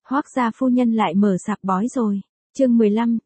Hoác gia phu nhân lại mở sạp bói rồi. Chương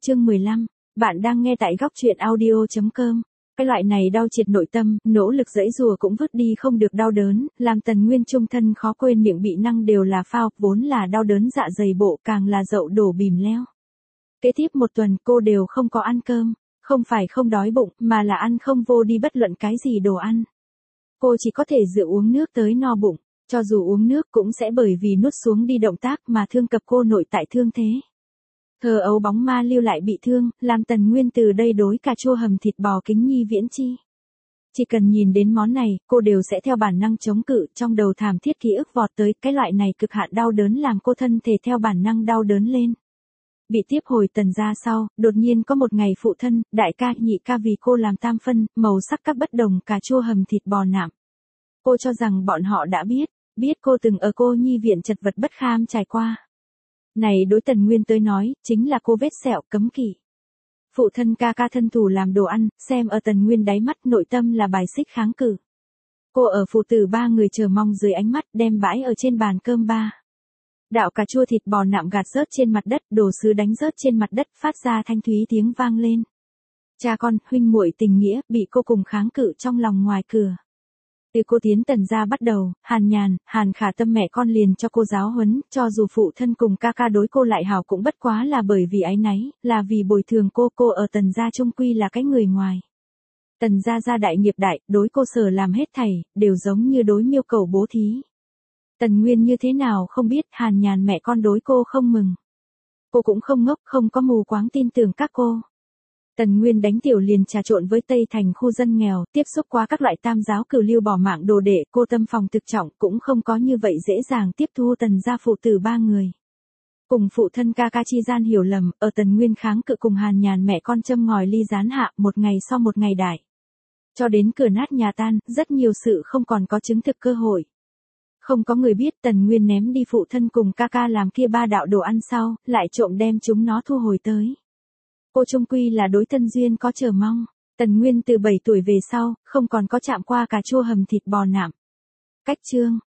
15, bạn đang nghe tại góc truyện audio.com. Cái loại này đau triệt nội tâm, nỗ lực giãy giụa cũng vứt đi không được đau đớn, làm Tần Nguyên trung thân khó quên miệng bị năng đều là phao, vốn là đau đớn dạ dày bộ càng là dậu đổ bìm leo. Kế tiếp một tuần cô đều không có ăn cơm, không phải không đói bụng mà là ăn không vô đi bất luận cái gì đồ ăn. Cô chỉ có thể dựa uống nước tới no bụng, cho dù uống nước cũng sẽ bởi vì nuốt xuống đi động tác mà thương cập cô nội tại thương thế. Thơ ấu bóng ma lưu lại bị thương, làm Tần Nguyên từ đây đối cà chua hầm thịt bò kính nhi viễn chi. Chỉ cần nhìn đến món này, cô đều sẽ theo bản năng chống cự, trong đầu thảm thiết ký ức vọt tới, cái loại này cực hạn đau đớn làm cô thân thể theo bản năng đau đớn lên. Bị tiếp hồi Tần gia sau, đột nhiên có một ngày phụ thân, đại ca, nhị ca vì cô làm tam phân, màu sắc các bất đồng cà chua hầm thịt bò nạm. Cô cho rằng bọn họ đã biết cô từng ở cô nhi viện chật vật bất kham trải qua. Này đối Tần Nguyên tới nói, chính là cô vết sẹo cấm kỵ. Phụ thân ca ca thân thủ làm đồ ăn, xem ở Tần Nguyên đáy mắt nội tâm là bài xích kháng cự. Cô ở phụ tử ba người chờ mong dưới ánh mắt đem bãi ở trên bàn cơm ba. Đạo cà chua thịt bò nạm gạt rớt trên mặt đất, đồ sứ đánh rớt trên mặt đất, phát ra thanh thúy tiếng vang lên. Cha con, huynh muội tình nghĩa, bị cô cùng kháng cự trong lòng ngoài cửa. Từ cô tiến Tần gia bắt đầu, Hàn Khả Tâm mẹ con liền cho cô giáo huấn, cho dù phụ thân cùng ca ca đối cô lại hảo cũng bất quá là bởi vì áy náy, là vì bồi thường cô ở Tần gia chung quy là cái người ngoài. Tần gia gia đại nghiệp đại, đối cô sở làm hết thảy, đều giống như đối miêu cầu bố thí. Tần Nguyên như thế nào không biết, Hàn mẹ con đối cô không mừng. Cô cũng không ngốc, không có mù quáng tin tưởng các cô. Tần Nguyên đánh tiểu liền trà trộn với Tây Thành khu dân nghèo, tiếp xúc qua các loại tam giáo cửu lưu bỏ mạng đồ đệ, cô tâm phòng thực trọng cũng không có như vậy dễ dàng tiếp thu Tần gia phụ tử ba người. Cùng phụ thân ca ca chi gian hiểu lầm, ở Tần Nguyên kháng cự cùng Hàn mẹ con châm ngòi ly gián hạ, một ngày sau một ngày đại. Cho đến cửa nát nhà tan, rất nhiều sự không còn có chứng thực cơ hội. Không có người biết Tần Nguyên ném đi phụ thân cùng ca ca làm kia ba đạo đồ ăn sau, lại trộm đem chúng nó thu hồi tới. Cô trung quy là đối thân duyên có chờ mong. Tần Nguyên từ 7 tuổi về sau, không còn có chạm qua cà chua hầm thịt bò nạm. Cách chương,